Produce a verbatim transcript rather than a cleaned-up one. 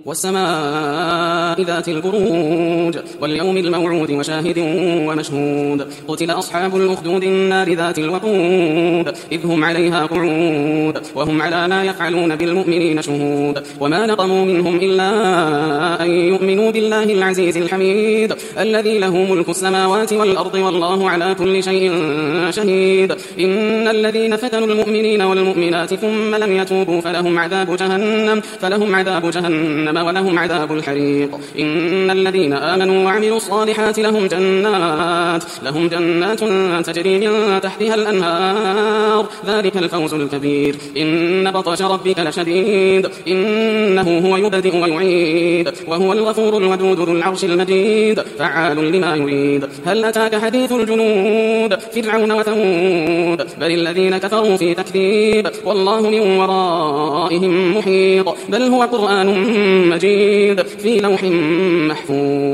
والسماء ذات البروج واليوم الموعود وشاهد ومشهود قتل أصحاب الأخدود النار ذات الوقود إذ هم عليها قعود وهم على ما يفعلون بالمؤمنين شهود وما نقموا منهم إلا أن يؤمنوا بالله العزيز الحميد الذي له ملك السماوات والأرض والله على كل شيء شهيد إن الذين فتنوا المؤمنين والمؤمنات ثم لم يتوبوا فلهم عذاب جهنم فلهم عذاب جهنم ولهم عذاب الحريق إن الذين آمنوا وعملوا الصالحات لهم جنات لهم جنات تجري من تحتها الأنهار ذلك الفوز الكبير إن بطش ربك لشديد إنه هو يبدئ ويعيد وهو الغفور الودود ذو العرش المجيد فعال لما يريد هل أتاك حديث الجنود فرعون وثمود بل الذين كفروا في تكذيب والله من ورائهم محيط بل هو قرآن مجيد في لوح محفوظ.